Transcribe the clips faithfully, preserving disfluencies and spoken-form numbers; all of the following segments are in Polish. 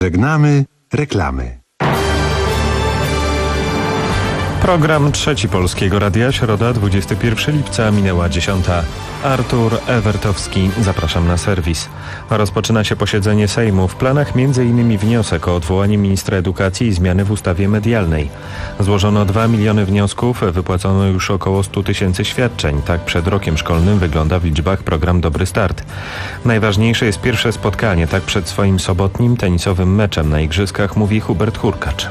Żegnamy reklamy. Program Trzeci Polskiego Radia, środa, dwudziestego pierwszego lipca, minęła dziesiąta. Artur Ewertowski, zapraszam na serwis. Rozpoczyna się posiedzenie Sejmu. W planach między innymi wniosek o odwołanie ministra edukacji i zmiany w ustawie medialnej. Złożono dwa miliony wniosków, wypłacono już około stu tysięcy świadczeń. Tak przed rokiem szkolnym wygląda w liczbach program Dobry Start. Najważniejsze jest pierwsze spotkanie, tak przed swoim sobotnim tenisowym meczem na igrzyskach, mówi Hubert Hurkacz.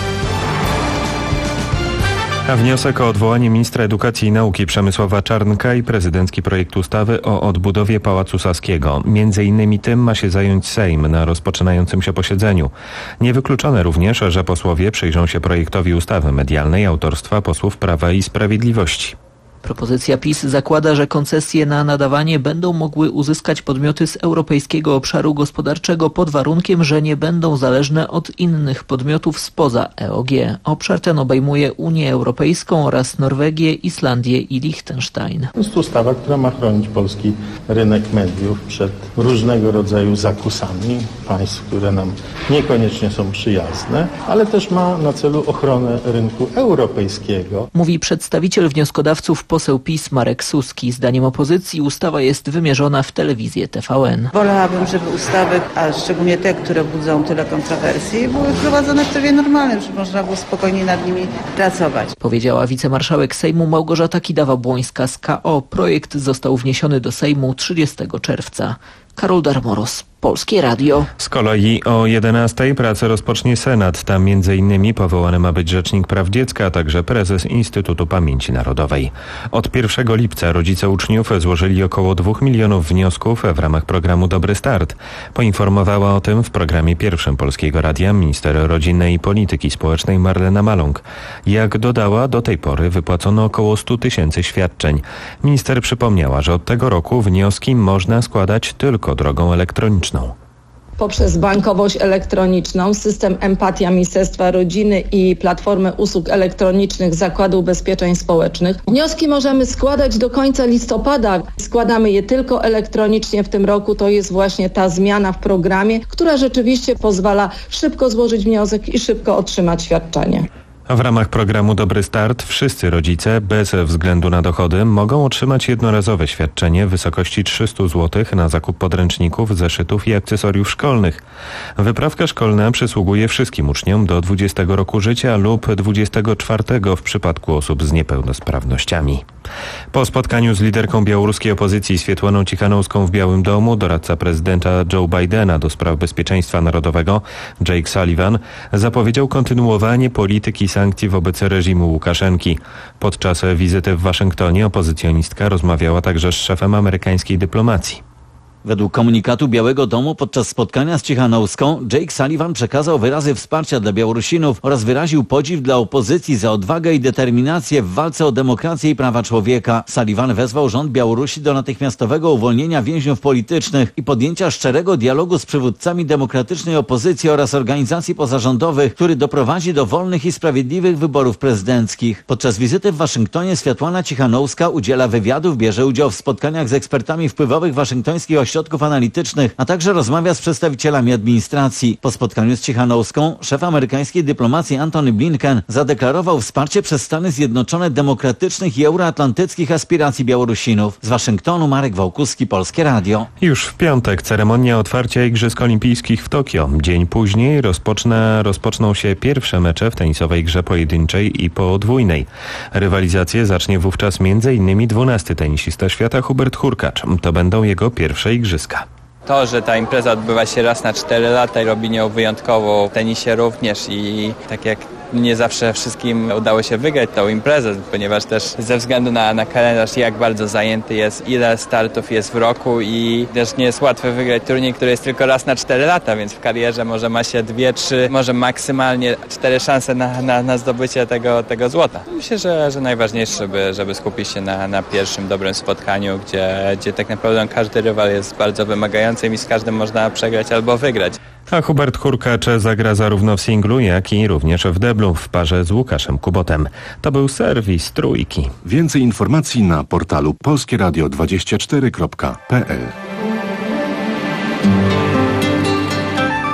A wniosek o odwołanie ministra edukacji i nauki Przemysława Czarnka i prezydencki projekt ustawy o odbudowie Pałacu Saskiego. Między innymi tym ma się zająć Sejm na rozpoczynającym się posiedzeniu. Niewykluczone również, że posłowie przyjrzą się projektowi ustawy medialnej autorstwa posłów Prawa i Sprawiedliwości. Propozycja PiS zakłada, że koncesje na nadawanie będą mogły uzyskać podmioty z Europejskiego Obszaru Gospodarczego pod warunkiem, że nie będą zależne od innych podmiotów spoza E O G. Obszar ten obejmuje Unię Europejską oraz Norwegię, Islandię i Liechtenstein. To jest ustawa, która ma chronić polski rynek mediów przed różnego rodzaju zakusami państw, które nam niekoniecznie są przyjazne, ale też ma na celu ochronę rynku europejskiego. Mówi przedstawiciel wnioskodawców poseł PiS Marek Suski. Zdaniem opozycji ustawa jest wymierzona w telewizję T V N. Wolałabym, żeby ustawy, a szczególnie te, które budzą tyle kontrowersji, były wprowadzone w trybie normalnym, żeby można było spokojnie nad nimi pracować. Powiedziała wicemarszałek Sejmu Małgorzata Kidawa-Błońska z K O. Projekt został wniesiony do Sejmu trzydziestego czerwca. Karol Darmoros, Polskie Radio. Z kolei o jedenastej pracę rozpocznie Senat. Tam między innymi powołany ma być Rzecznik Praw Dziecka, a także prezes Instytutu Pamięci Narodowej. Od pierwszego lipca rodzice uczniów złożyli około dwóch milionów wniosków w ramach programu Dobry Start. Poinformowała o tym w programie pierwszym Polskiego Radia minister rodziny i polityki społecznej Marlena Maląg. Jak dodała, do tej pory wypłacono około stu tysięcy świadczeń. Minister przypomniała, że od tego roku wnioski można składać tylko drogą elektroniczną. Poprzez bankowość elektroniczną, system Empatia Ministerstwa Rodziny i platformę usług elektronicznych Zakładu Ubezpieczeń Społecznych. Wnioski możemy składać do końca listopada. Składamy je tylko elektronicznie w tym roku. To jest właśnie ta zmiana w programie, która rzeczywiście pozwala szybko złożyć wniosek i szybko otrzymać świadczenie. W ramach programu Dobry Start wszyscy rodzice bez względu na dochody mogą otrzymać jednorazowe świadczenie w wysokości trzysta złotych na zakup podręczników, zeszytów i akcesoriów szkolnych. Wyprawka szkolna przysługuje wszystkim uczniom do dwudziestego roku życia lub dwudziestego czwartego w przypadku osób z niepełnosprawnościami. Po spotkaniu z liderką białoruskiej opozycji Swietłaną Cichanouszką w Białym Domu doradca prezydenta Joe Bidena do spraw bezpieczeństwa narodowego Jake Sullivan zapowiedział kontynuowanie polityki sankcji wobec reżimu Łukaszenki. Podczas wizyty w Waszyngtonie opozycjonistka rozmawiała także z szefem amerykańskiej dyplomacji. Według komunikatu Białego Domu podczas spotkania z Cichanouszką Jake Sullivan przekazał wyrazy wsparcia dla Białorusinów oraz wyraził podziw dla opozycji za odwagę i determinację w walce o demokrację i prawa człowieka. Sullivan wezwał rząd Białorusi do natychmiastowego uwolnienia więźniów politycznych i podjęcia szczerego dialogu z przywódcami demokratycznej opozycji oraz organizacji pozarządowych, który doprowadzi do wolnych i sprawiedliwych wyborów prezydenckich. Podczas wizyty w Waszyngtonie Swiatłana Cichanouszka udziela wywiadów, bierze udział w spotkaniach z ekspertami wpływowych waszyngtońskich ośrodków analitycznych, a także rozmawia z przedstawicielami administracji. Po spotkaniu z Cichanouszką szef amerykańskiej dyplomacji Antony Blinken zadeklarował wsparcie przez Stany Zjednoczone demokratycznych i euroatlantyckich aspiracji Białorusinów. Z Waszyngtonu Marek Wałkuski, Polskie Radio. Już w piątek ceremonia otwarcia Igrzysk Olimpijskich w Tokio. Dzień później rozpoczna, rozpoczną się pierwsze mecze w tenisowej grze pojedynczej i podwójnej. Rywalizację zacznie wówczas między innymi dwunasty tenisista świata Hubert Hurkacz. To będą jego pierwsze igrzyska. To, że ta impreza odbywa się raz na cztery lata i robi nią wyjątkową w tenisie również i tak jak nie zawsze wszystkim udało się wygrać tą imprezę, ponieważ też ze względu na, na kalendarz, jak bardzo zajęty jest, ile startów jest w roku i też nie jest łatwo wygrać turniej, który jest tylko raz na cztery lata, więc w karierze może ma się dwie, trzy, może maksymalnie cztery szanse na, na, na zdobycie tego, tego złota. Myślę, że, że najważniejsze, żeby, żeby skupić się na, na pierwszym dobrym spotkaniu, gdzie, gdzie tak naprawdę każdy rywal jest bardzo wymagający i z każdym można przegrać albo wygrać. A Hubert Hurkacz zagra zarówno w singlu, jak i również w deblu w parze z Łukaszem Kubotem. To był serwis Trójki. Więcej informacji na portalu polskie radio dwadzieścia cztery kropka p l.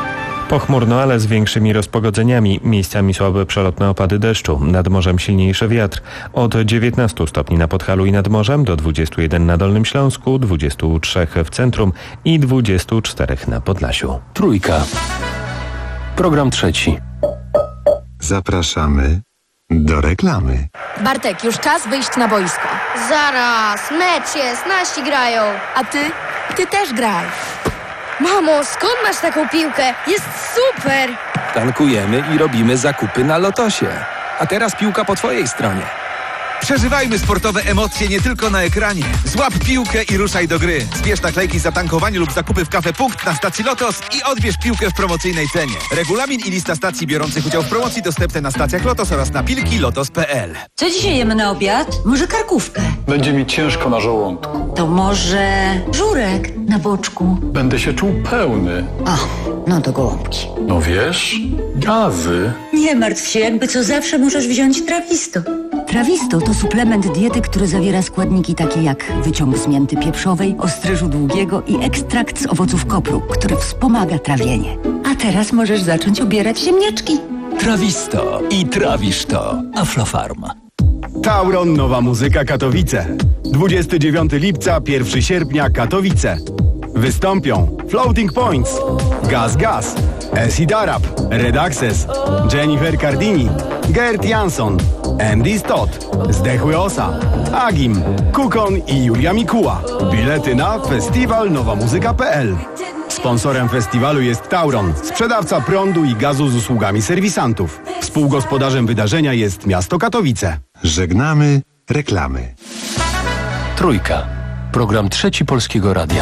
Pochmurno, ale z większymi rozpogodzeniami. Miejscami słabe przelotne opady deszczu. Nad morzem silniejszy wiatr. Od dziewiętnastu stopni na Podhalu i nad morzem do dwudziestu jeden na Dolnym Śląsku, dwudziestu trzech w centrum i dwudziestu czterech na Podlasiu. Trójka. Program trzeci. Zapraszamy do reklamy. Bartek, już czas wyjść na boisko. Zaraz, mecz jest, nasi grają. A ty? Ty też graj. Mamo, skąd masz taką piłkę? Jest super! Tankujemy i robimy zakupy na Lotosie. A teraz piłka po twojej stronie. Przeżywajmy sportowe emocje nie tylko na ekranie. Złap piłkę i ruszaj do gry. Zbierz naklejki za tankowanie lub zakupy w Cafe Punkt na stacji Lotos i odbierz piłkę w promocyjnej cenie. Regulamin i lista stacji biorących udział w promocji dostępne na stacjach Lotos oraz na pilki lotos kropka p l. Co dzisiaj jemy na obiad? Może karkówkę? Będzie mi ciężko na żołądku. To może żurek na boczku? Będę się czuł pełny. A, no to gołąbki. No wiesz, gazy. Nie martw się, jakby co zawsze możesz wziąć Trawisto. Trawisto to suplement diety, który zawiera składniki takie jak wyciąg z mięty pieprzowej, ostryżu długiego i ekstrakt z owoców kopru, który wspomaga trawienie. A teraz możesz zacząć obierać ziemniaczki. Trawisto i trawisz to. Aflofarm. Tauron Nowa Muzyka Katowice. dwudziestego dziewiątego lipca, pierwszego sierpnia Katowice. Wystąpią Floating Points, Gaz Gaz, Acid Arab, Red Access, Jennifer Cardini, Gert Jansson, Andy Stott, Zdechły Osa, Agim, Kukon i Julia Mikuła. Bilety na festiwal nowa muzyka kropka p l. Sponsorem festiwalu jest Tauron, sprzedawca prądu i gazu z usługami serwisantów. Współgospodarzem wydarzenia jest miasto Katowice. Żegnamy reklamy. Trójka. Program trzeci Polskiego Radia.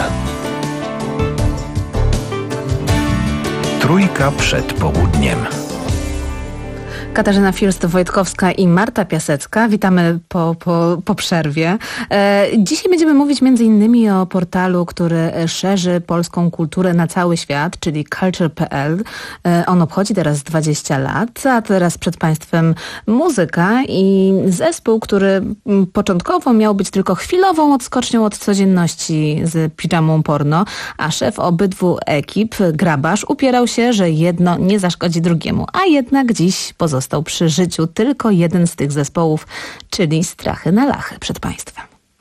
Trójka przed południem. Katarzyna First-Wojtkowska i Marta Piasecka. Witamy po, po, po przerwie. E, dzisiaj będziemy mówić między innymi o portalu, który szerzy polską kulturę na cały świat, czyli culture kropka p l. E, on obchodzi teraz dwadzieścia lat, a teraz przed Państwem muzyka i zespół, który początkowo miał być tylko chwilową odskocznią od codzienności z piżamą porno, a szef obydwu ekip, Grabarz, upierał się, że jedno nie zaszkodzi drugiemu, a jednak dziś pozostał Został przy życiu tylko jeden z tych zespołów, czyli Strachy na Lachy przed Państwem.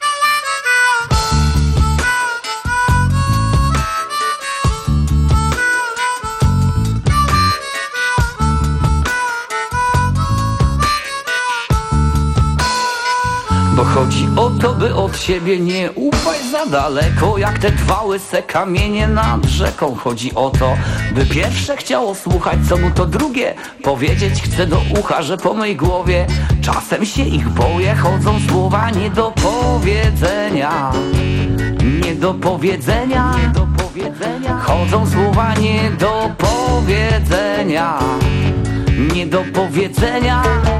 Bo chodzi o to, by od siebie nie upaść za daleko, jak te dwa łyse kamienie nad rzeką. Chodzi o to, by pierwsze chciało słuchać, co mu to drugie powiedzieć chce do ucha, że po mej głowie czasem się ich boję. Chodzą słowa nie do powiedzenia, nie do powiedzenia, nie do powiedzenia. Chodzą słowa nie do powiedzenia, nie do powiedzenia.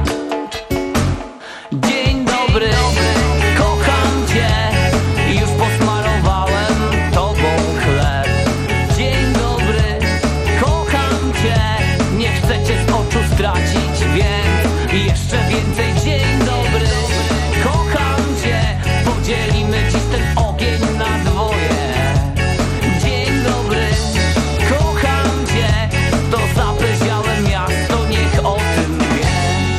Dzień dobry, kocham cię, już posmarowałem tobą chleb. Dzień dobry, kocham cię, nie chcę cię z oczu stracić, więc jeszcze więcej. Dzień dobry, kocham cię, podzielimy dziś ten ogień na dwoje. Dzień dobry, kocham cię, to zapleziałe miasto, niech o tym wie.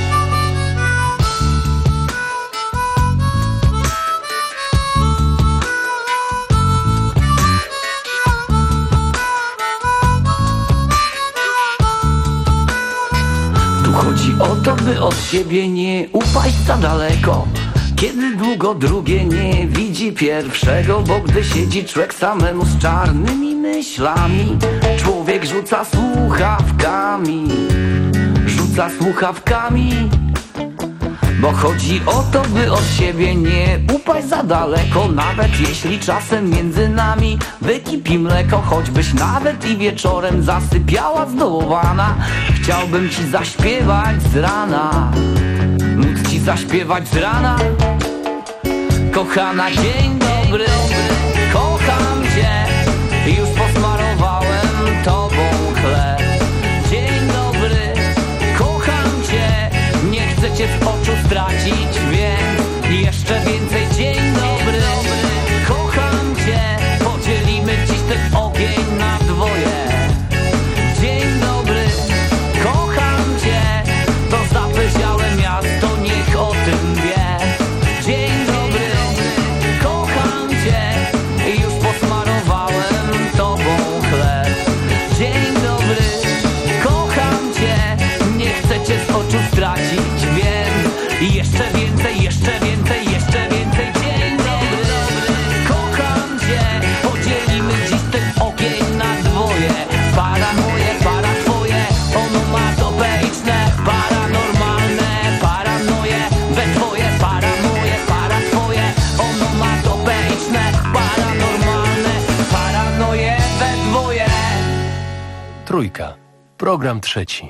Chodzi o to, by od siebie nie upaść za daleko, kiedy długo drugie nie widzi pierwszego. Bo gdy siedzi człowiek samemu z czarnymi myślami, człowiek rzuca słuchawkami, rzuca słuchawkami. Bo chodzi o to, by od siebie nie upaść za daleko, nawet jeśli czasem między nami wykipi mleko. Choćbyś nawet i wieczorem zasypiała zdołowana, chciałbym ci zaśpiewać z rana, móc ci zaśpiewać z rana. Kochana, dzień dobry, kocham cię, już posmarowałem tobą chleb. Dzień dobry, kocham cię, nie chcę cię z oczu stracić, więc jeszcze więcej. Dzień dobry, kocham cię, podzielimy dziś ten ogień na dwoje. Dzień dobry. Program trzeci.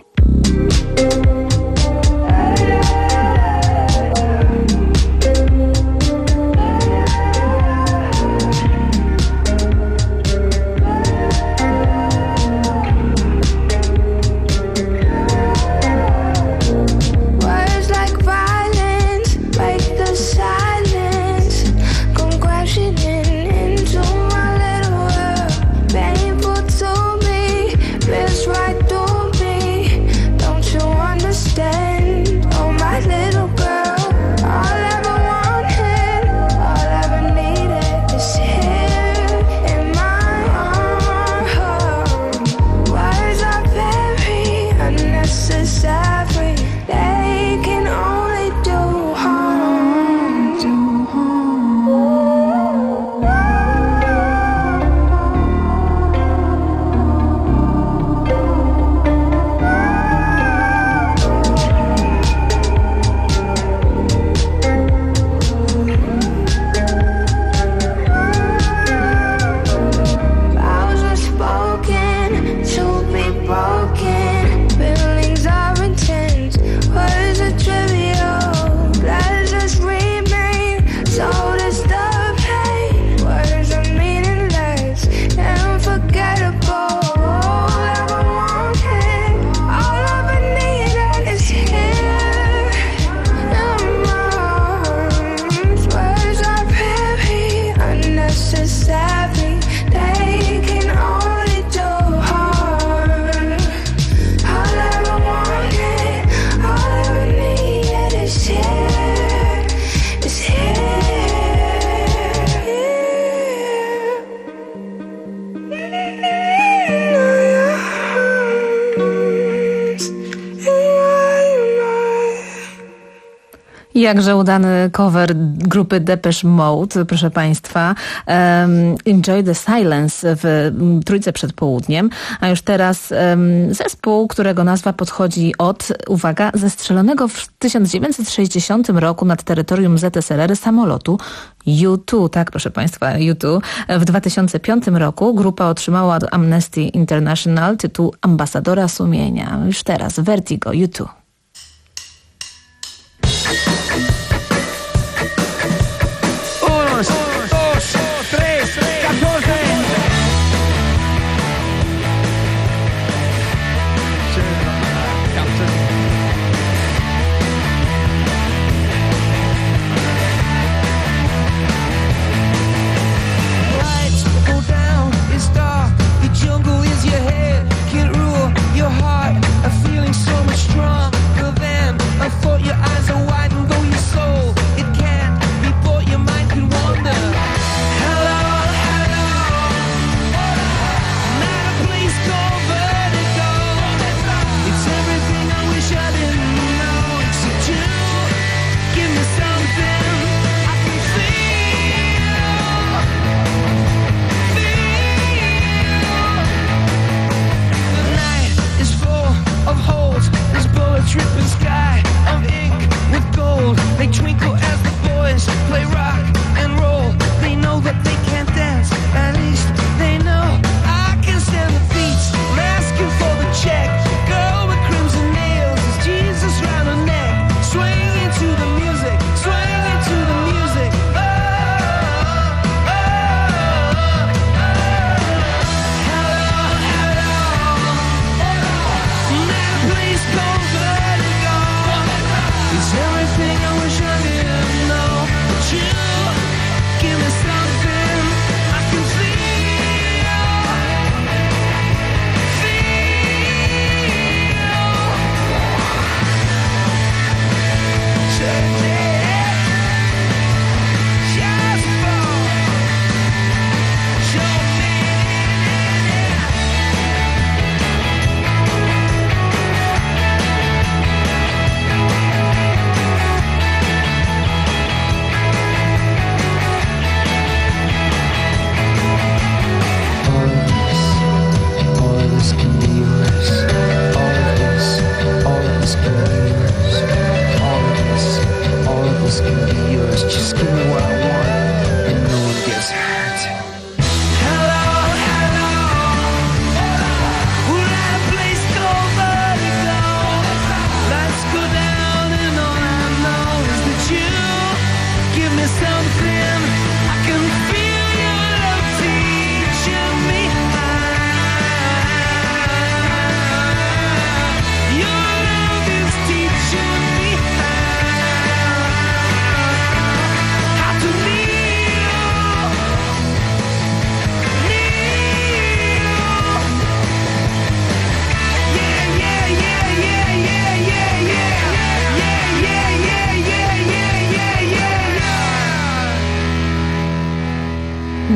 Jakże udany cover grupy Depeche Mode, proszę Państwa. Um, Enjoy the Silence w Trójce przed południem. A już teraz um, zespół, którego nazwa podchodzi od, uwaga, zestrzelonego w tysiąc dziewięćset sześćdziesiątym roku nad terytorium Z S R R samolotu U dwa. Tak, proszę Państwa, U dwa. W dwa tysiące piątym roku grupa otrzymała od Amnesty International tytuł ambasadora sumienia. Już teraz Vertigo, U dwa.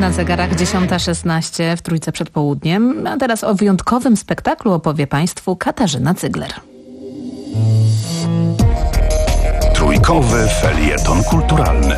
Na zegarach dziesiąta szesnaście w Trójce przed południem. A teraz o wyjątkowym spektaklu opowie Państwu Katarzyna Cygler. Trójkowy felieton kulturalny.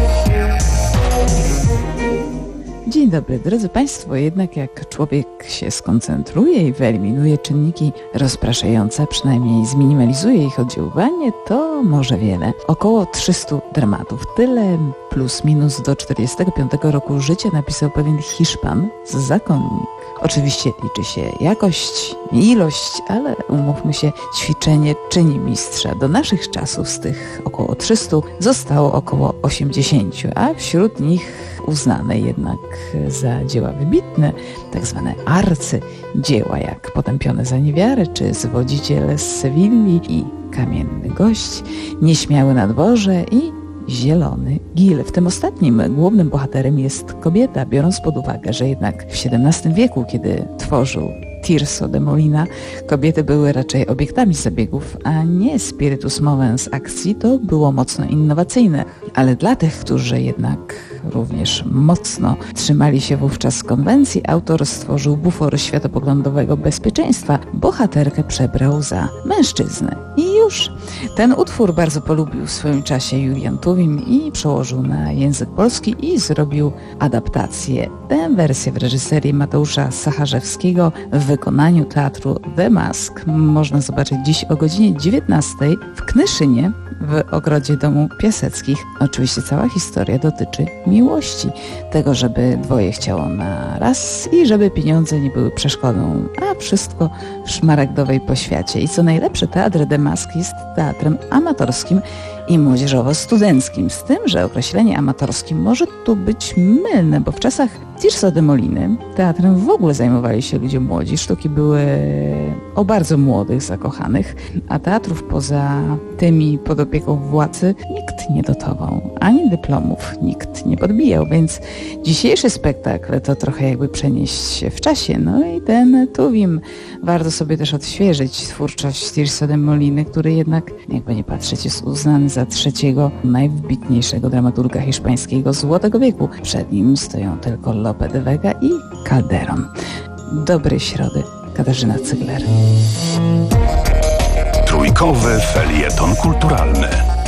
Dzień dobry, drodzy Państwo. Jednak jak człowiek się skoncentruje i wyeliminuje czynniki rozpraszające, przynajmniej zminimalizuje ich oddziaływanie, to może wiele. Około trzystu dramatów. Tyle plus minus do czterdziestego piątego roku życia napisał pewien Hiszpan z Zakonnik. Oczywiście liczy się jakość, nie ilość, ale umówmy się, ćwiczenie czyni mistrza. Do naszych czasów z tych około trzystu zostało około osiemdziesięciu, a wśród nich uznane jednak za dzieła wybitne, tak zwane arcydzieła, jak Potępione za niewiarę, czy Zwodziciel z Sewilli i Kamienny gość, Nieśmiały na dworze i Zielony Gil. W tym ostatnim głównym bohaterem jest kobieta, biorąc pod uwagę, że jednak w siedemnastym wieku, kiedy tworzył Tirso de Molina, kobiety były raczej obiektami zabiegów, a nie spiritus movens akcji, to było mocno innowacyjne. Ale dla tych, którzy jednak również mocno trzymali się wówczas konwencji, autor stworzył bufor światopoglądowego bezpieczeństwa. Bohaterkę przebrał za mężczyznę. I już. Ten utwór bardzo polubił w swoim czasie Julian Tuwim i przełożył na język polski i zrobił adaptację. Tę wersję w reżyserii Mateusza Sacharzewskiego w wykonaniu teatru The Mask można zobaczyć dziś o godzinie dziewiętnastej w Knyszynie w ogrodzie Domu Piaseckich. Oczywiście cała historia dotyczy miłości, tego, żeby dwoje chciało na raz i żeby pieniądze nie były przeszkodą, a wszystko w szmaragdowej poświacie. I co najlepsze, teatr The Mask jest teatrem amatorskim i młodzieżowo-studenckim, z tym, że określenie amatorskim może tu być mylne, bo w czasach Tirso de Moliny teatrem w ogóle zajmowali się ludzie młodzi. Sztuki były o bardzo młodych, zakochanych, a teatrów poza tymi pod opieką władcy nikt nie dotował, ani dyplomów nikt nie podbijał, więc dzisiejszy spektakl to trochę jakby przenieść się w czasie. No i ten Tuwim. Warto sobie też odświeżyć twórczość Tirso de Moliny, który jednak, jakby nie patrzeć, jest uznany za trzeciego najwybitniejszego dramaturga hiszpańskiego Złotego wieku. Przed nim stoją tylko Lope de Vega i Calderón. Dobrej środy, Katarzyna Cygler. Trójkowy felieton kulturalny.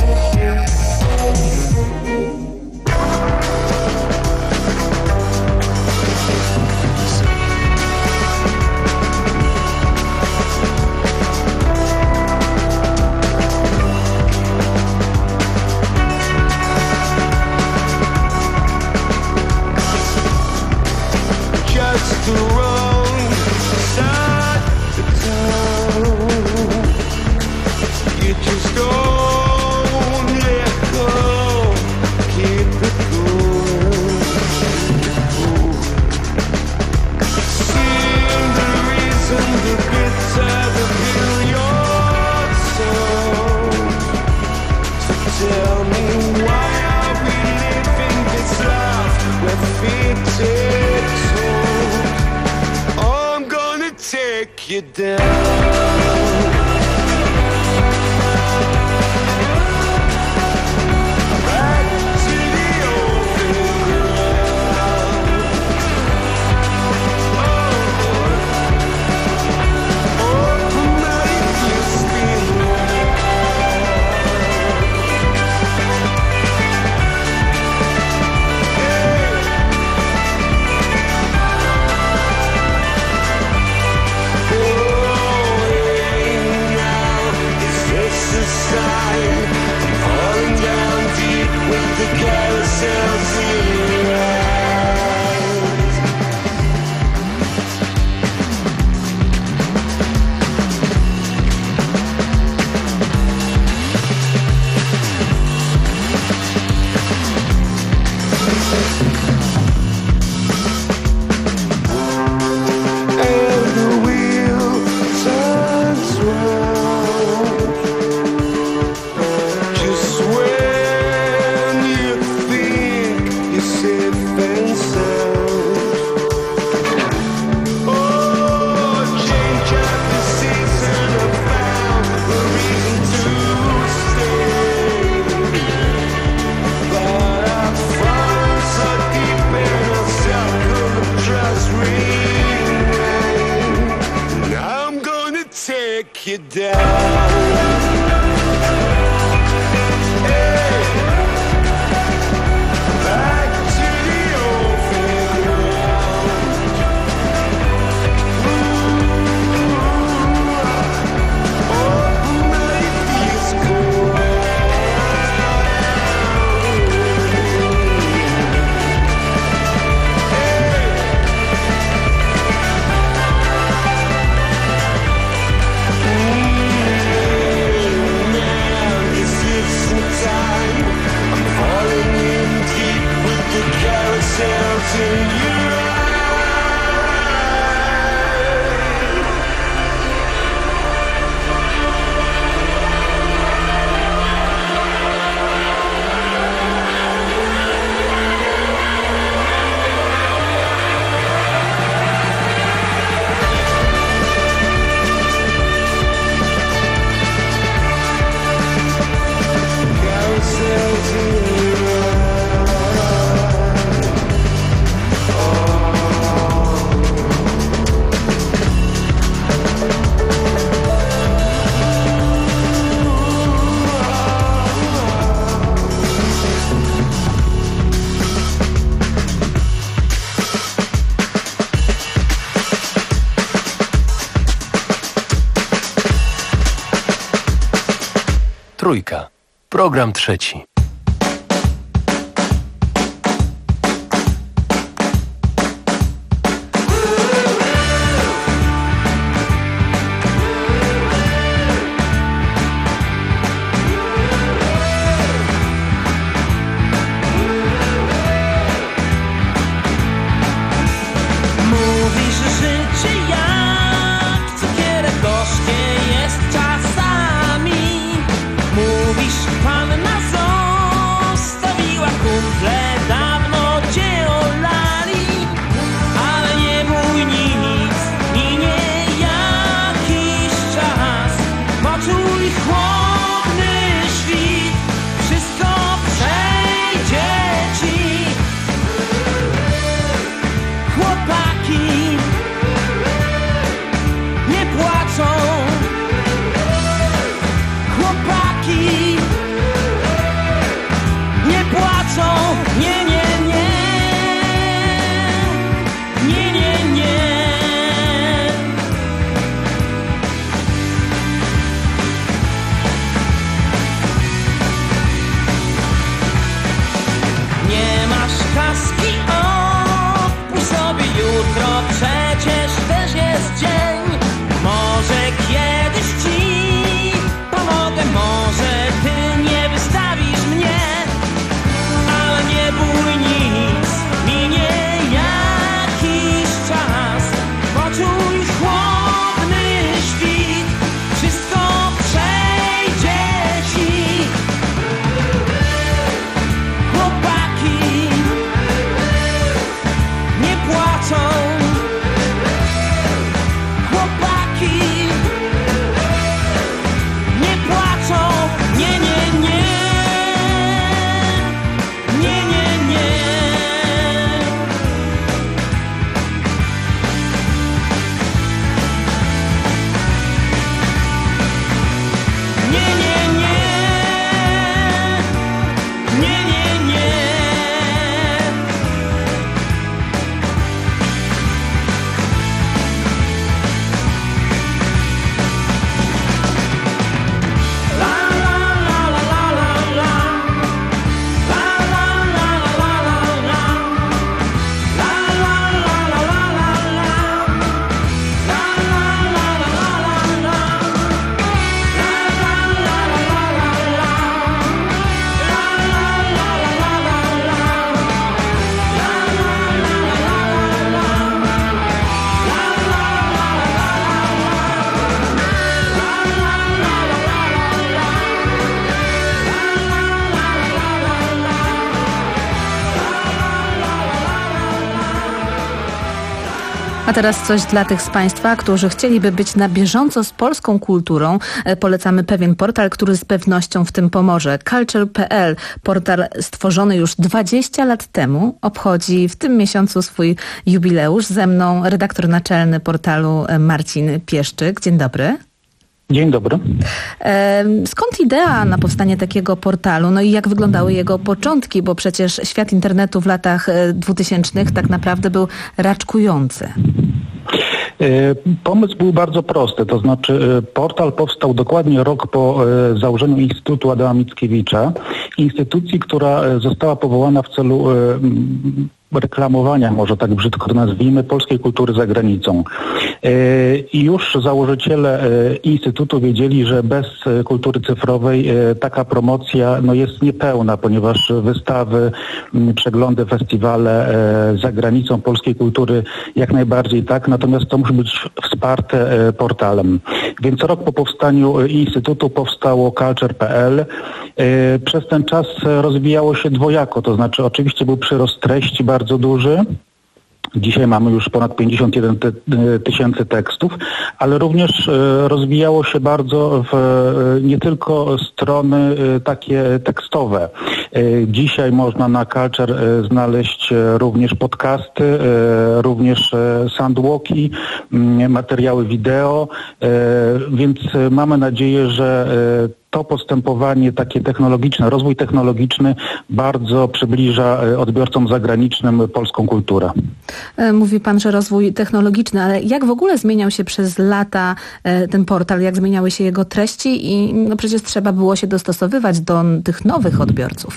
You down. Oh, yeah. take you down. Trójka. Program trzeci. A teraz coś dla tych z Państwa, którzy chcieliby być na bieżąco z polską kulturą. Polecamy pewien portal, który z pewnością w tym pomoże. culture kropka p l. Portal stworzony już dwadzieścia lat temu. Obchodzi w tym miesiącu swój jubileusz. Ze mną redaktor naczelny portalu Marcin Pieszczyk. Dzień dobry. Dzień dobry. Skąd idea na powstanie takiego portalu? No i jak wyglądały jego początki? Bo przecież świat internetu w latach dwutysięcznych tak naprawdę był raczkujący. Pomysł był bardzo prosty, to znaczy portal powstał dokładnie rok po założeniu Instytutu Adama Mickiewicza, instytucji, która została powołana w celu reklamowania, może tak brzydko to nazwijmy, polskiej kultury za granicą. I już założyciele Instytutu wiedzieli, że bez kultury cyfrowej taka promocja no, jest niepełna, ponieważ wystawy, przeglądy, festiwale za granicą polskiej kultury jak najbardziej tak, natomiast to musi być wsparte portalem. Więc rok po powstaniu Instytutu powstało culture kropka p l. Przez ten czas rozwijało się dwojako, to znaczy oczywiście był przyrost treści bardzo duży. Dzisiaj mamy już ponad pięćdziesiąt jeden tysięcy tekstów, ale również rozwijało się bardzo w nie tylko strony takie tekstowe. Dzisiaj można na Culture znaleźć również podcasty, również soundwalki, materiały wideo, więc mamy nadzieję, że to postępowanie takie technologiczne, rozwój technologiczny bardzo przybliża odbiorcom zagranicznym polską kulturę. Mówi pan, że rozwój technologiczny, ale jak w ogóle zmieniał się przez lata ten portal, jak zmieniały się jego treści i no przecież trzeba było się dostosowywać do tych nowych odbiorców.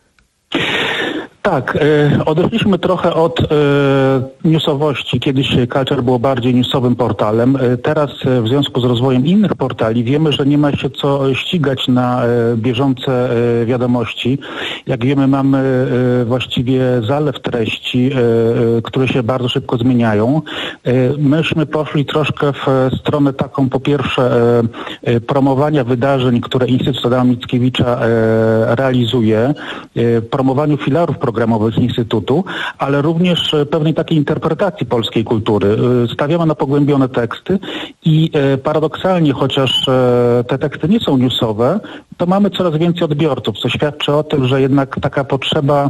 Tak, e, odeszliśmy trochę od e, newsowości. Kiedyś Culture było bardziej newsowym portalem. E, teraz e, w związku z rozwojem innych portali wiemy, że nie ma się co ścigać na e, bieżące e, wiadomości. Jak wiemy, mamy e, właściwie zalew treści, e, e, które się bardzo szybko zmieniają. E, myśmy poszli troszkę w stronę taką, po pierwsze, e, promowania wydarzeń, które Instytut Adama Mickiewicza e, realizuje, e, promowaniu filarów programowych Instytutu, ale również pewnej takiej interpretacji polskiej kultury. Stawiamy na pogłębione teksty i paradoksalnie, chociaż te teksty nie są newsowe, to mamy coraz więcej odbiorców, co świadczy o tym, że jednak taka potrzeba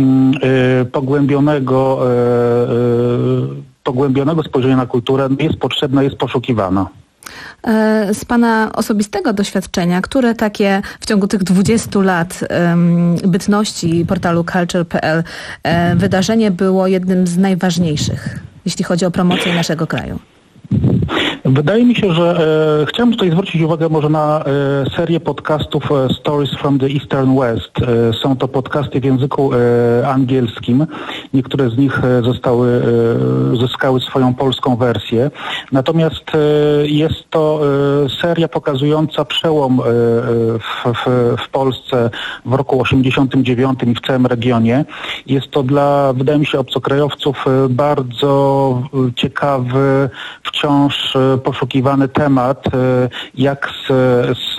pogłębionego, pogłębionego spojrzenia na kulturę jest potrzebna, jest poszukiwana. Z pana osobistego doświadczenia, które takie w ciągu tych dwudziestu lat um, bytności portalu culture kropka p l e, wydarzenie było jednym z najważniejszych, jeśli chodzi o promocję naszego kraju? Wydaje mi się, że e, chciałem tutaj zwrócić uwagę może na e, serię podcastów e, Stories from the Eastern West. E, są to podcasty w języku e, angielskim. Niektóre z nich e, zostały, e, zyskały swoją polską wersję. Natomiast e, jest to e, seria pokazująca przełom e, w, w, w Polsce w roku osiemdziesiątym dziewiątym i w całym regionie. Jest to dla, wydaje mi się, obcokrajowców e, bardzo ciekawy, wciąż poszukiwany temat, jak z, z,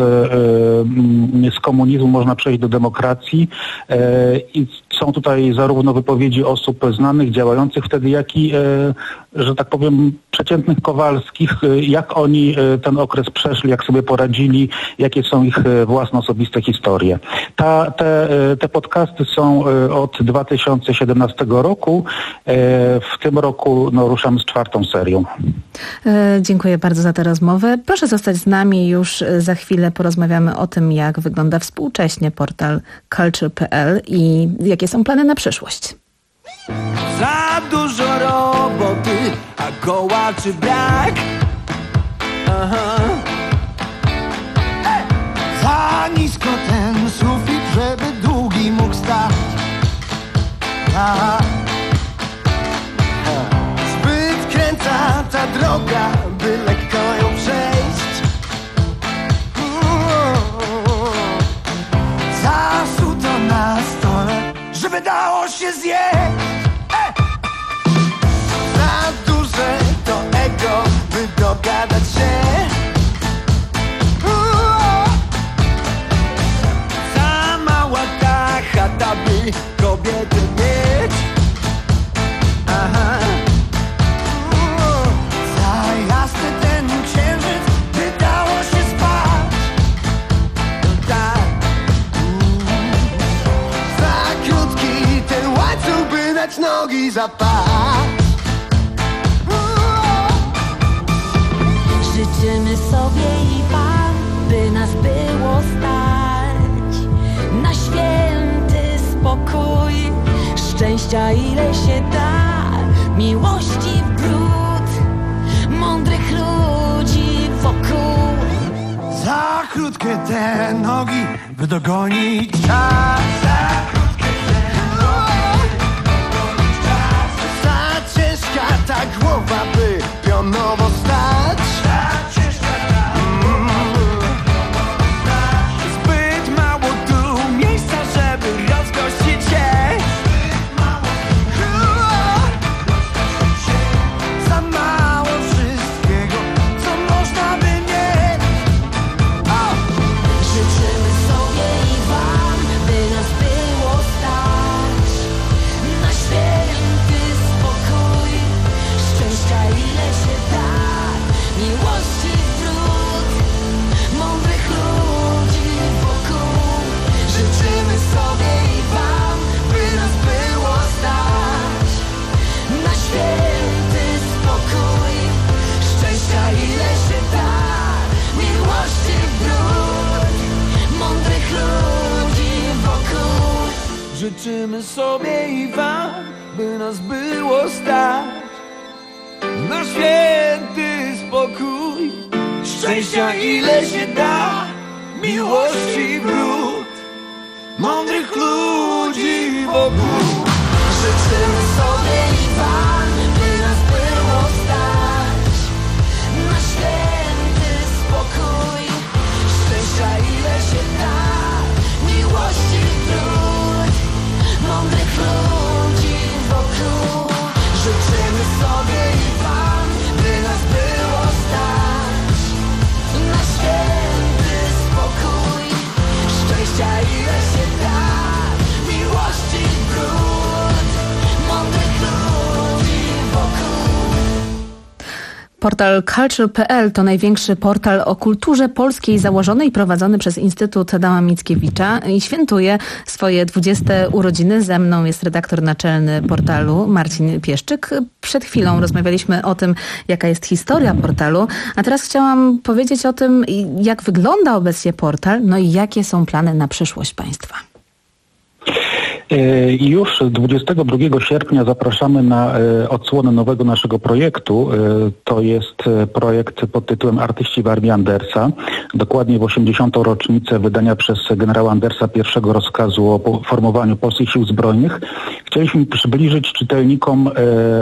z komunizmu można przejść do demokracji. I są tutaj zarówno wypowiedzi osób znanych, działających wtedy, jak i, że tak powiem, przeciętnych Kowalskich, jak oni ten okres przeszli, jak sobie poradzili, jakie są ich własne osobiste historie. Ta, te, te podcasty są od dwa tysiące siedemnastego roku. W tym roku no, ruszamy z czwartą serią. Dziękuję bardzo za tę rozmowę. Proszę zostać z nami. Już za chwilę porozmawiamy o tym, jak wygląda współcześnie portal culture kropka p l i jakie są plany na przyszłość. Za dużo roboty, a kołaczy brak. Aha. Ej! Za nisko ten sufit, żeby długi mógł stać. Aha. Zbyt kręca ta droga, by lekko ją przejść. Zasuto na stole, żeby dało się zjeść. Za duże to ego, by dogadać się. Za mała ta chata, by kobiety mieć. Aha. Za jasny ten księżyc, by dało się spać. Tak. Za krótki ten łańcuch, by dać nogi za pas. Życzymy sobie i wam. Szczęścia ile się da, miłości w bród, mądrych ludzi wokół. Za krótkie te nogi, by dogonić czas. Za krótkie te nogi, by dogonić czas. Za ciężka ta głowa, by pionowo stać. Za ciężka ta głowa, by pionowo stać. Zbyt mało tu miejsca, żeby rozgościć się. Zbyt mało tu rozgościć się. Za mało wszystkiego, co można by mieć. Życzymy sobie i wam, by nas było stać na święty spokój, szczęścia ile się da, miłości wrót, mądrych ludzi wokół. Życzymy sobie i wam, by nas było stać na święty spokój, szczęścia ile się da, miłości wrót, mądrych ludzi wokół. Życzymy sobie i wam, by nas było stać na święty spokój. Szczęścia ile się da, miłości wrót, mądrych ludzi wokół. Życzymy sobie i wam, by nas było stać na święty spokój, szczęścia ile się da, miłości wrót, mądrych ludzi wokół. Życzymy sobie i wam, by nas było stać na święty spokój, szczęścia ile się da, miłości wrót, mądrych ludzi wokół. Portal culture kropka p l to największy portal o kulturze polskiej założony i prowadzony przez Instytut Adama Mickiewicza i świętuje swoje dwudzieste urodziny. Ze mną jest redaktor naczelny portalu Marcin Pieszczyk. Przed chwilą rozmawialiśmy o tym, jaka jest historia portalu, a teraz chciałam powiedzieć o tym, jak wygląda obecnie portal, no i jakie są plany na przyszłość państwa. Już dwudziestego drugiego sierpnia zapraszamy na odsłonę nowego naszego projektu. To jest projekt pod tytułem Artyści w Armii Andersa. Dokładnie w osiemdziesiątą rocznicę wydania przez generała Andersa pierwszego rozkazu o formowaniu Polskich Sił Zbrojnych. Chcieliśmy przybliżyć czytelnikom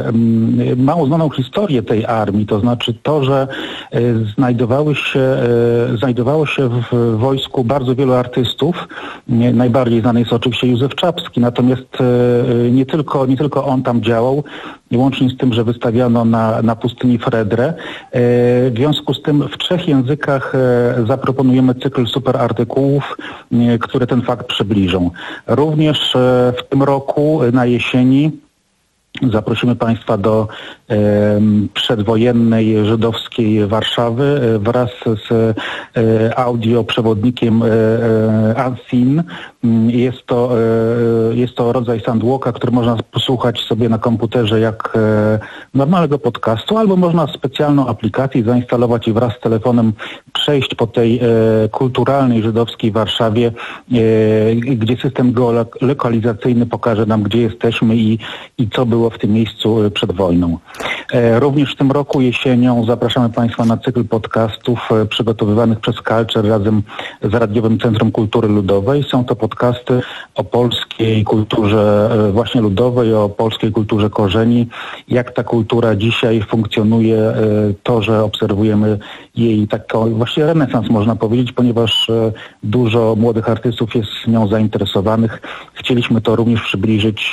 mało znaną historię tej armii, to znaczy to, że znajdowały się, znajdowało się w wojsku bardzo wielu artystów. Najbardziej znany jest oczywiście Józef Czapski, natomiast nie tylko, nie tylko on tam działał, łącznie z tym, że wystawiano na, na pustyni Fredrę. W związku z tym w trzech językach zaproponujemy cykl super artykułów, które ten fakt przybliżą. Również w tym roku na jesieni zaprosimy Państwa do e, przedwojennej żydowskiej Warszawy e, wraz z e, audioprzewodnikiem e, e, Unseen. Jest to, e, jest to rodzaj sandwalka, który można posłuchać sobie na komputerze jak e, normalnego podcastu, albo można specjalną aplikację zainstalować i wraz z telefonem przejść po tej e, kulturalnej żydowskiej Warszawie, e, gdzie system geolokalizacyjny pokaże nam, gdzie jesteśmy i, i co było w tym miejscu przed wojną. Również w tym roku jesienią zapraszamy Państwa na cykl podcastów przygotowywanych przez Culture razem z Radiowym Centrum Kultury Ludowej. Są to podcasty o polskiej kulturze właśnie ludowej, o polskiej kulturze korzeni, jak ta kultura dzisiaj funkcjonuje, to, że obserwujemy jej taki właśnie renesans, można powiedzieć, ponieważ dużo młodych artystów jest nią zainteresowanych. Chcieliśmy to również przybliżyć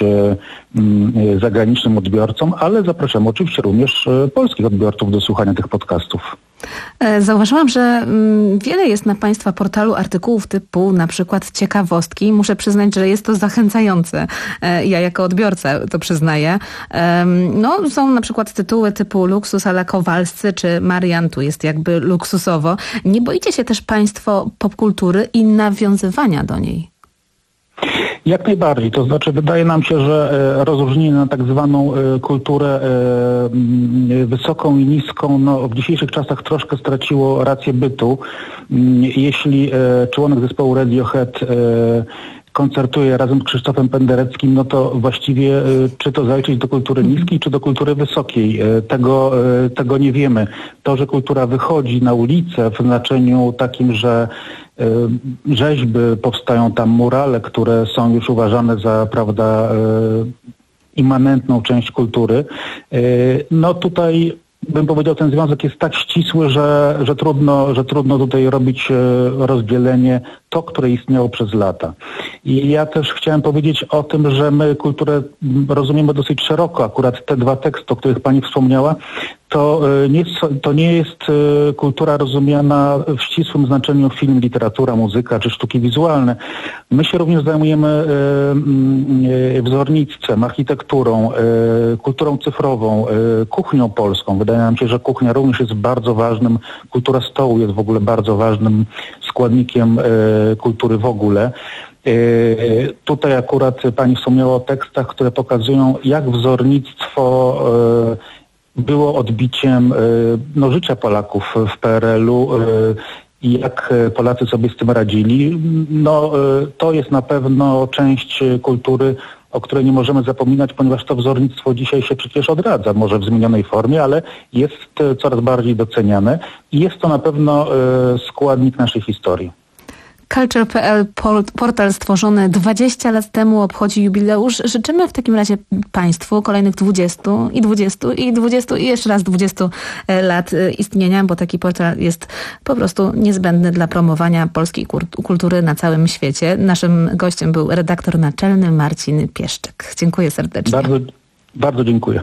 zagranicznym odbiorcom, ale zapraszamy oczywiście również polskich odbiorców do słuchania tych podcastów. Zauważyłam, że wiele jest na Państwa portalu artykułów typu na przykład ciekawostki. Muszę przyznać, że jest to zachęcające. Ja jako odbiorca to przyznaję. No, są na przykład tytuły typu Luksus a la Kowalscy czy Marian, tu jest jakby luksusowo. Nie boicie się też Państwo popkultury i nawiązywania do niej? Jak najbardziej. To znaczy wydaje nam się, że rozróżnienie na tak zwaną kulturę wysoką i niską no, w dzisiejszych czasach troszkę straciło rację bytu. Jeśli członek zespołu Radiohead koncertuje razem z Krzysztofem Pendereckim, no to właściwie czy to zaliczyć do kultury niskiej, czy do kultury wysokiej. Tego, tego nie wiemy. To, że kultura wychodzi na ulicę w znaczeniu takim, że rzeźby powstają tam, murale, które są już uważane za, prawda, immanentną część kultury, no tutaj bym powiedział, ten związek jest tak ścisły, że, że, trudno, że trudno tutaj robić rozdzielenie, to, które istniało przez lata. I ja też chciałem powiedzieć o tym, że my kulturę rozumiemy dosyć szeroko. Akurat te dwa teksty, o których pani wspomniała, to nie, to nie jest kultura rozumiana w ścisłym znaczeniu film, literatura, muzyka czy sztuki wizualne. My się również zajmujemy wzornictwem, architekturą, kulturą cyfrową, kuchnią polską. Wydaje nam się, że kuchnia również jest bardzo ważnym, kultura stołu jest w ogóle bardzo ważnym składnikiem kultury w ogóle. Tutaj akurat pani wspomniała o tekstach, które pokazują, jak wzornictwo było odbiciem no, życia Polaków w P R L-u i jak Polacy sobie z tym radzili. No, to jest na pewno część kultury, o której nie możemy zapominać, ponieważ to wzornictwo dzisiaj się przecież odradza, może w zmienionej formie, ale jest coraz bardziej doceniane i jest to na pewno składnik naszej historii. Culture kropka p l, portal stworzony dwadzieścia lat temu, obchodzi jubileusz. Życzymy w takim razie Państwu kolejnych dwudziestu i dwudziestu i dwudziestu i jeszcze raz dwudziestu lat istnienia, bo taki portal jest po prostu niezbędny dla promowania polskiej kultury na całym świecie. Naszym gościem był redaktor naczelny Marcin Pieszczek. Dziękuję serdecznie. Bardzo, bardzo dziękuję.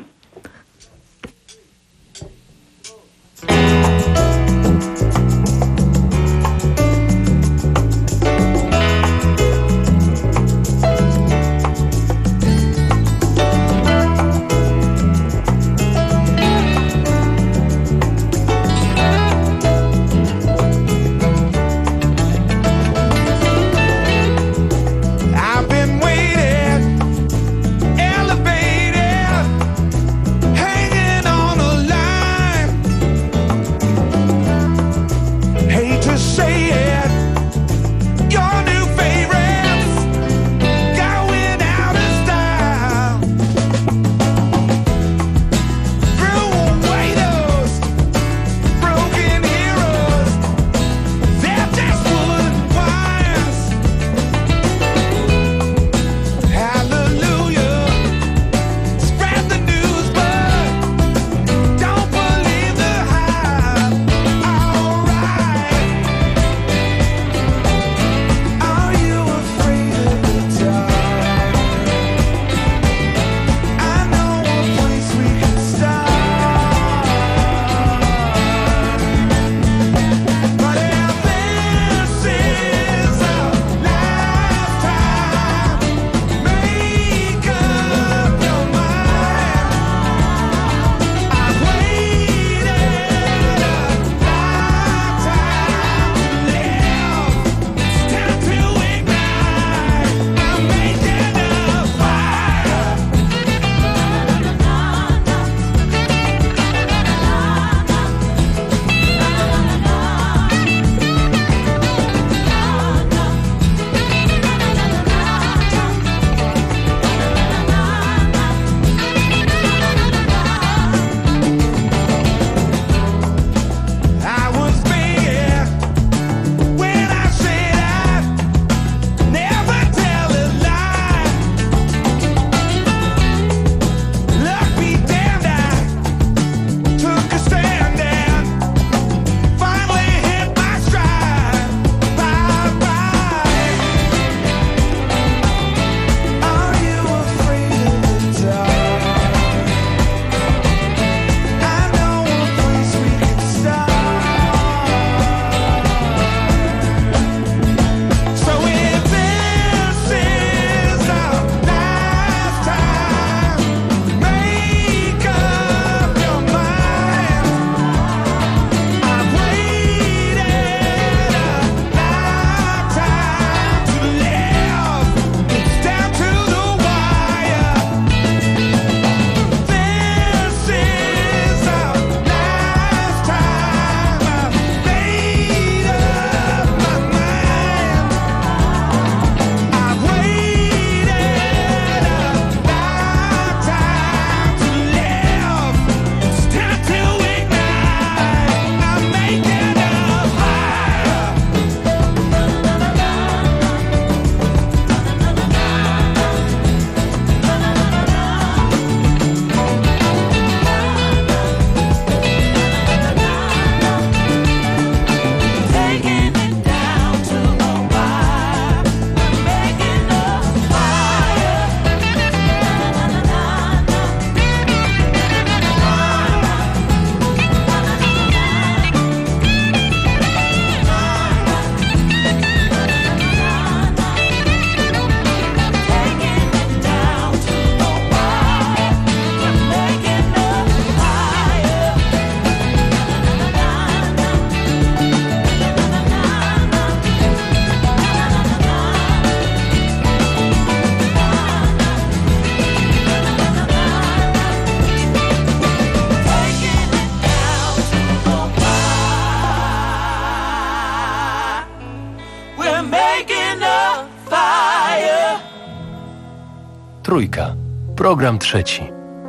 We're making a fire. Trójka. Program trzeci.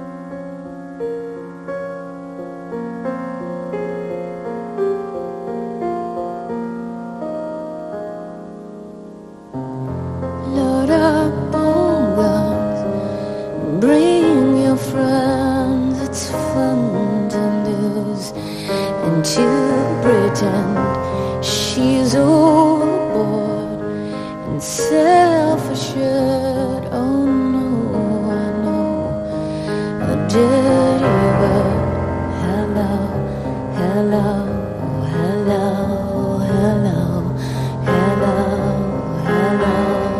Load up on guns, bring your friends, it's fun to lose and to pretend she's overboard and self-assured. Oh no, I know a dirty word. Hello, hello, hello, hello, hello, hello.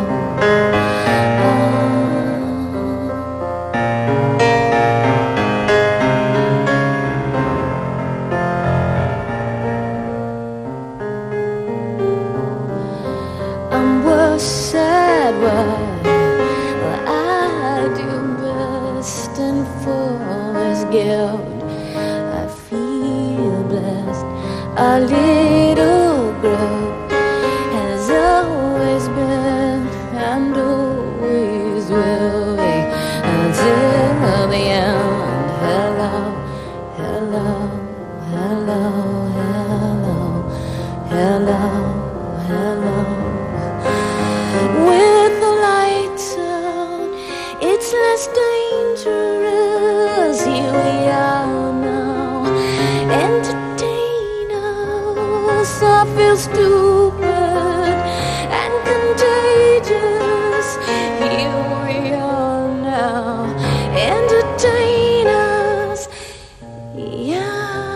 Sad word, well, I do best and for this guilt I feel blessed. Our little group has always been and always will be until the end. Hello, hello, hello, hello, hello, hello. With the lights out, it's less dangerous. Here we are now. Entertain us. I feel stupid and contagious. Here we are now. Entertain us. Yes.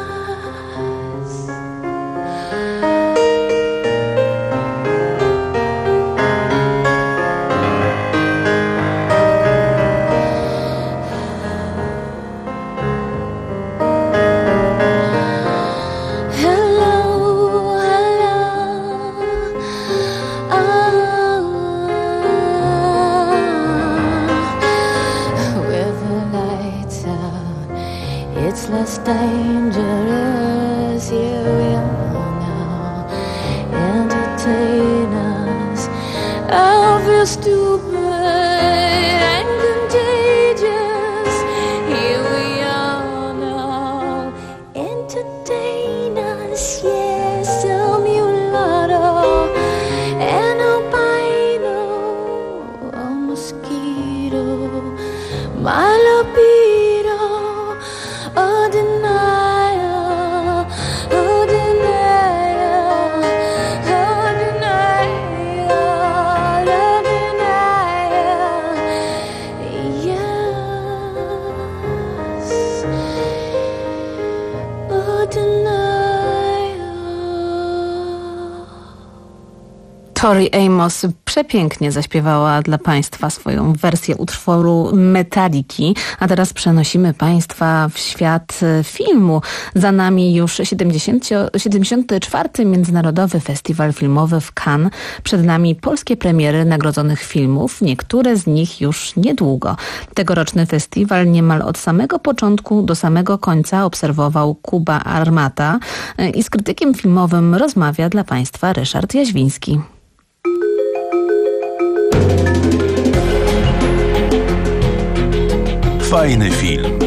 Less dangerous, here we are now. Entertain us. I feel stupid and contagious. Here we are now. Entertain us, yes, a mulatto, an albino, a mosquito, my libido. Oh, denial, oh, denial, oh, denial, oh, denial, yes, oh, denial. Tori Amos przepięknie zaśpiewała dla Państwa swoją wersję utworu Metaliki, a teraz przenosimy Państwa w świat filmu. Za nami już siedemdziesiąty czwarty Międzynarodowy Festiwal Filmowy w Cannes. Przed nami polskie premiery nagrodzonych filmów, niektóre z nich już niedługo. Tegoroczny festiwal niemal od samego początku do samego końca obserwował Kuba Armata i z krytykiem filmowym rozmawia dla Państwa Ryszard Jaźwiński. Fajny film.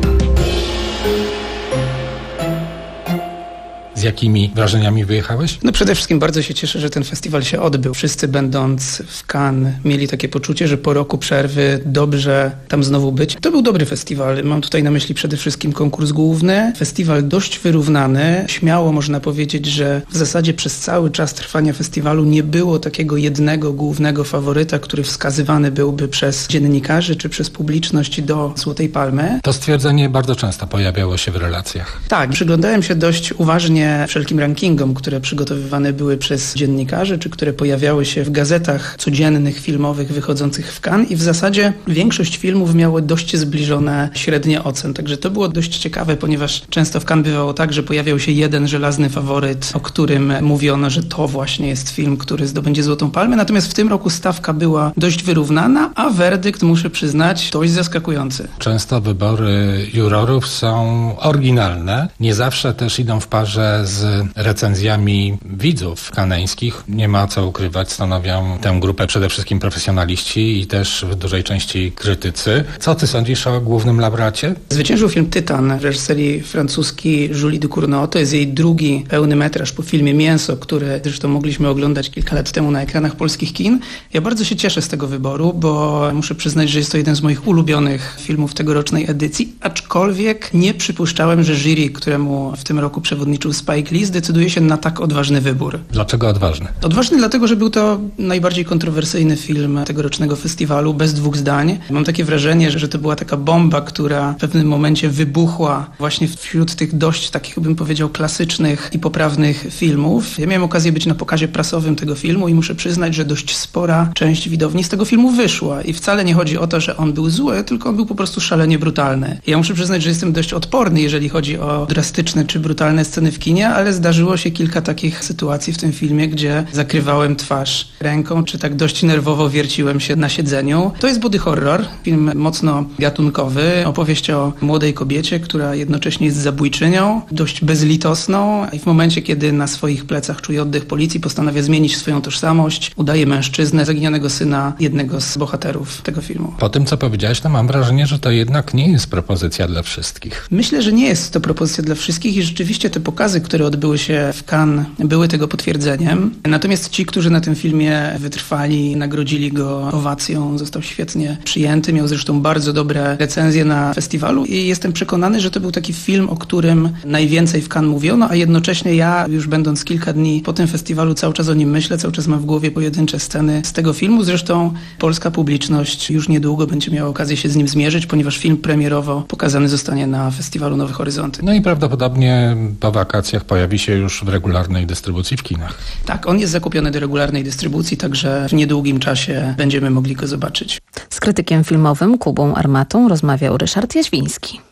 Z jakimi wrażeniami wyjechałeś? No przede wszystkim bardzo się cieszę, że ten festiwal się odbył. Wszyscy będąc w Cannes mieli takie poczucie, że po roku przerwy dobrze tam znowu być. To był dobry festiwal. Mam tutaj na myśli przede wszystkim konkurs główny. Festiwal dość wyrównany. Śmiało można powiedzieć, że w zasadzie przez cały czas trwania festiwalu nie było takiego jednego głównego faworyta, który wskazywany byłby przez dziennikarzy czy przez publiczność do Złotej Palmy. To stwierdzenie bardzo często pojawiało się w relacjach. Tak, przyglądałem się dość uważnie wszelkim rankingom, które przygotowywane były przez dziennikarzy, czy które pojawiały się w gazetach codziennych, filmowych, wychodzących w Cannes i w zasadzie większość filmów miało dość zbliżone średnie ocen. Także to było dość ciekawe, ponieważ często w Cannes bywało tak, że pojawiał się jeden żelazny faworyt, o którym mówiono, że to właśnie jest film, który zdobędzie Złotą Palmę. Natomiast w tym roku stawka była dość wyrównana, a werdykt, muszę przyznać, dość zaskakujący. Często wybory jurorów są oryginalne. Nie zawsze też idą w parze paralele z recenzjami widzów kaneńskich. Nie ma co ukrywać, stanowią tę grupę przede wszystkim profesjonaliści i też w dużej części krytycy. Co ty sądzisz o głównym laureacie? Zwyciężył film Tytan w reżyserii francuskiej Julie Ducournau. To jest jej drugi pełny metraż po filmie Mięso, który zresztą mogliśmy oglądać kilka lat temu na ekranach polskich kin. Ja bardzo się cieszę z tego wyboru, bo muszę przyznać, że jest to jeden z moich ulubionych filmów tegorocznej edycji, aczkolwiek nie przypuszczałem, że jury, któremu w tym roku przewodniczył Spike Lee, zdecyduje się na tak odważny wybór. Dlaczego odważny? Odważny dlatego, że był to najbardziej kontrowersyjny film tegorocznego festiwalu, bez dwóch zdań. Mam takie wrażenie, że to była taka bomba, która w pewnym momencie wybuchła właśnie wśród tych dość takich, bym powiedział, klasycznych i poprawnych filmów. Ja miałem okazję być na pokazie prasowym tego filmu i muszę przyznać, że dość spora część widowni z tego filmu wyszła. I wcale nie chodzi o to, że on był zły, tylko on był po prostu szalenie brutalny. Ja muszę przyznać, że jestem dość odporny, jeżeli chodzi o drastyczne czy brutalne sceny w kinie, ale zdarzyło się kilka takich sytuacji w tym filmie, gdzie zakrywałem twarz ręką, czy tak dość nerwowo wierciłem się na siedzeniu. To jest body horror, film mocno gatunkowy, opowieść o młodej kobiecie, która jednocześnie jest zabójczynią, dość bezlitosną i w momencie, kiedy na swoich plecach czuje oddech policji, postanawia zmienić swoją tożsamość, udaje mężczyznę, zaginionego syna jednego z bohaterów tego filmu. Po tym, co powiedziałeś, to mam wrażenie, że to jednak nie jest propozycja dla wszystkich. Myślę, że nie jest to propozycja dla wszystkich i rzeczywiście te pokazy, które odbyły się w Cannes, były tego potwierdzeniem. Natomiast ci, którzy na tym filmie wytrwali, nagrodzili go owacją, został świetnie przyjęty, miał zresztą bardzo dobre recenzje na festiwalu i jestem przekonany, że to był taki film, o którym najwięcej w Cannes mówiono, a jednocześnie ja, już będąc kilka dni po tym festiwalu, cały czas o nim myślę, cały czas mam w głowie pojedyncze sceny z tego filmu. Zresztą polska publiczność już niedługo będzie miała okazję się z nim zmierzyć, ponieważ film premierowo pokazany zostanie na festiwalu Nowe Horyzonty. No i prawdopodobnie po wakacjach pojawi się już w regularnej dystrybucji w kinach. Tak, on jest zakupiony do regularnej dystrybucji, także w niedługim czasie będziemy mogli go zobaczyć. Z krytykiem filmowym Kubą Armatą rozmawiał Ryszard Jaźwiński.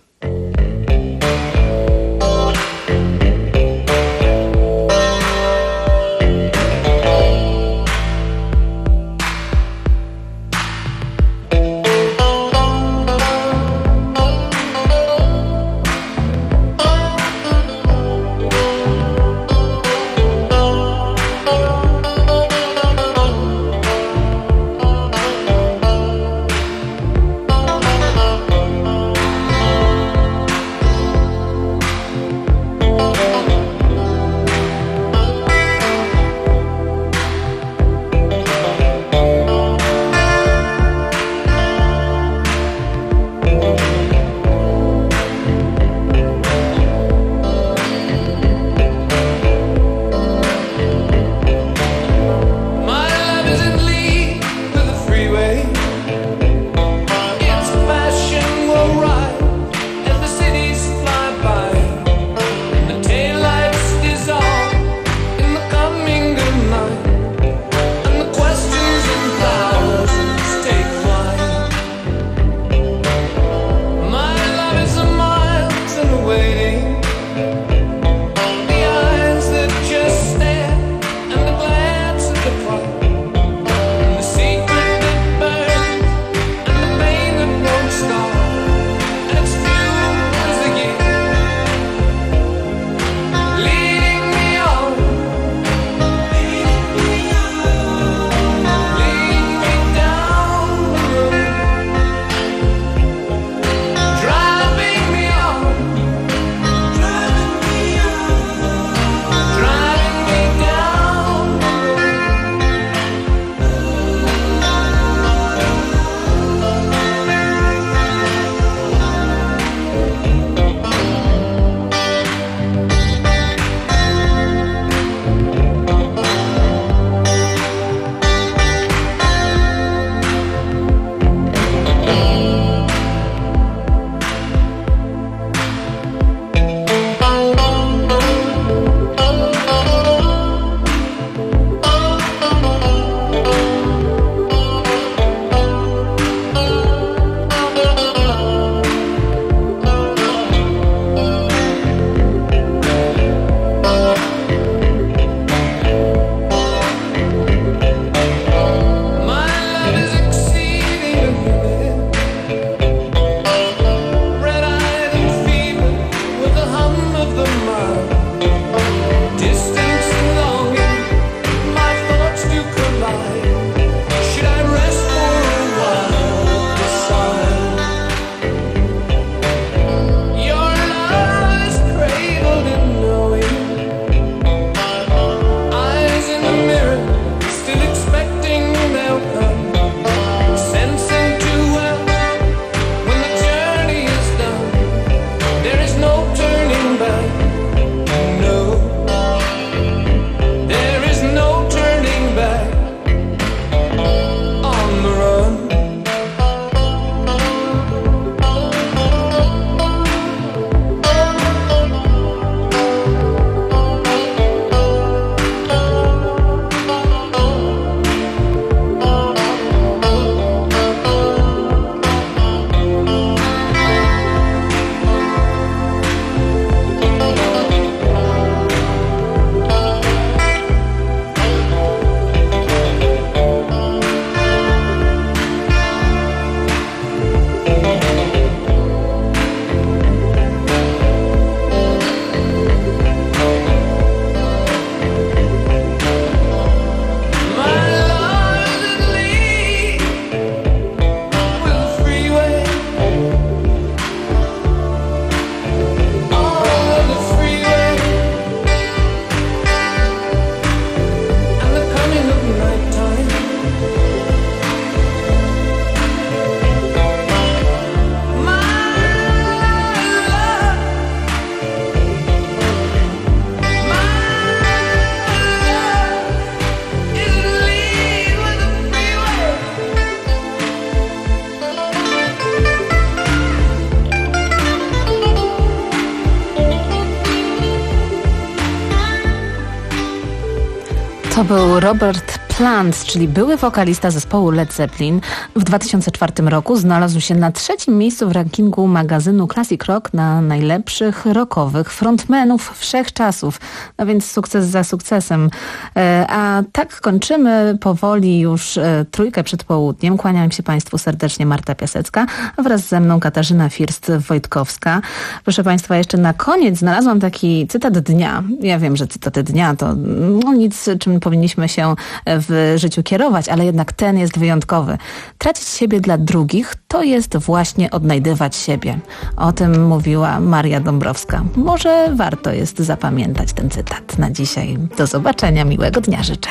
To był Robert Plant, czyli były wokalista zespołu Led Zeppelin. W dwa tysiące czwartym roku znalazł się na trzecim miejscu w rankingu magazynu Classic Rock na najlepszych rockowych frontmenów wszechczasów. No więc sukces za sukcesem. A tak kończymy powoli już trójkę przed południem. Kłaniam się Państwu serdecznie, Marta Piasecka, a wraz ze mną Katarzyna First-Wojtkowska. Proszę Państwa, jeszcze na koniec znalazłam taki cytat dnia. Ja wiem, że cytaty dnia to no, nic, czym powinniśmy się w życiu kierować, ale jednak ten jest wyjątkowy. Tracić siebie dla drugich to jest właśnie odnajdywać siebie. O tym mówiła Maria Dąbrowska. Może warto jest zapamiętać ten cytat na dzisiaj. Do zobaczenia, miłego dnia życzę.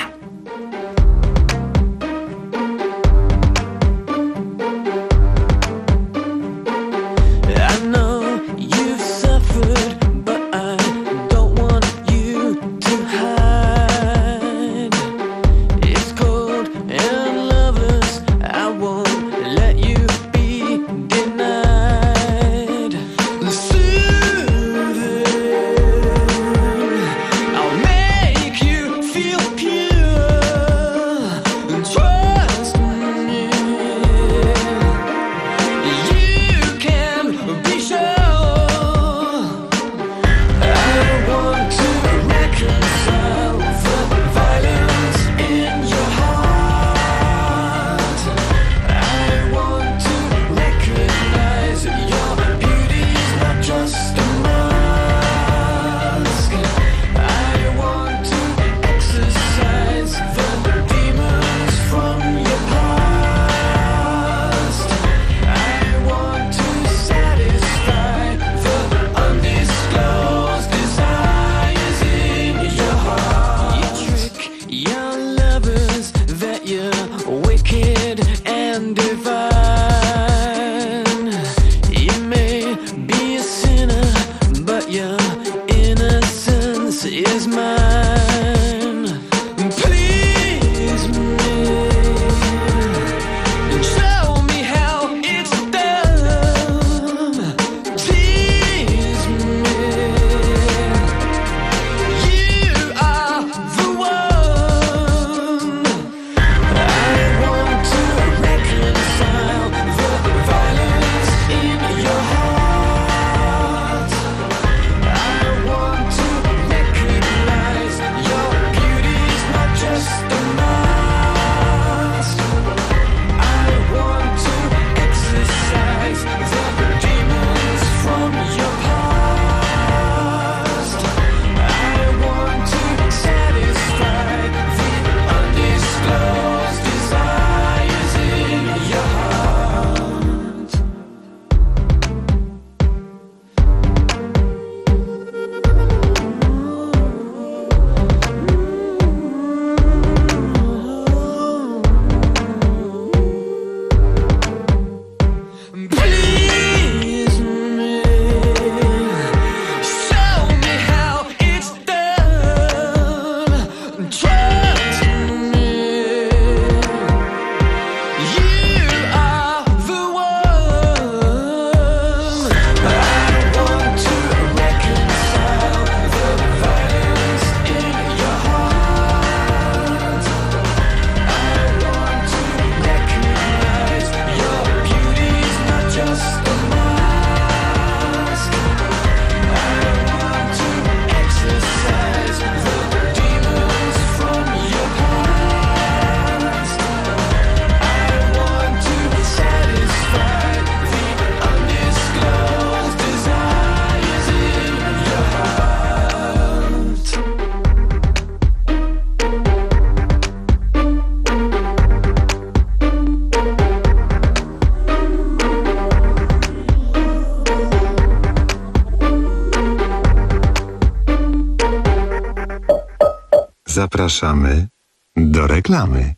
Zapraszamy do reklamy.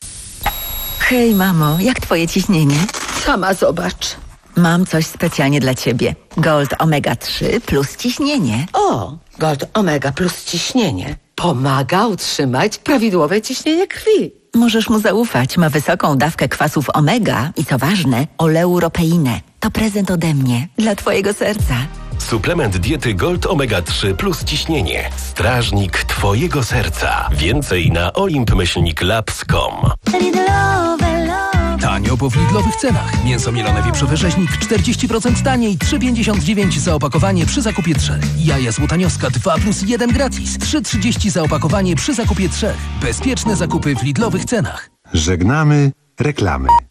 Hej, mamo, jak twoje ciśnienie? Sama zobacz. Mam coś specjalnie dla ciebie. Gold Omega trzy plus ciśnienie. O, Gold Omega plus ciśnienie. Pomaga utrzymać prawidłowe ciśnienie krwi. Możesz mu zaufać. Ma wysoką dawkę kwasów omega i co ważne, oleuropeinę. To prezent ode mnie dla twojego serca. Suplement diety Gold Omega trzy plus ciśnienie. Strażnik twojego serca. Więcej na olimp myślnik labs kropka com. Tanio po w Lidlowych cenach. Mięso mielone wieprzowe rzeźnik czterdzieści procent taniej, trzy pięćdziesiąt dziewięć za opakowanie przy zakupie trzech. Jaja złotanioska dwa plus jeden gratis, trzy trzydzieści za opakowanie przy zakupie trzech. Bezpieczne zakupy w Lidlowych cenach. Żegnamy reklamy.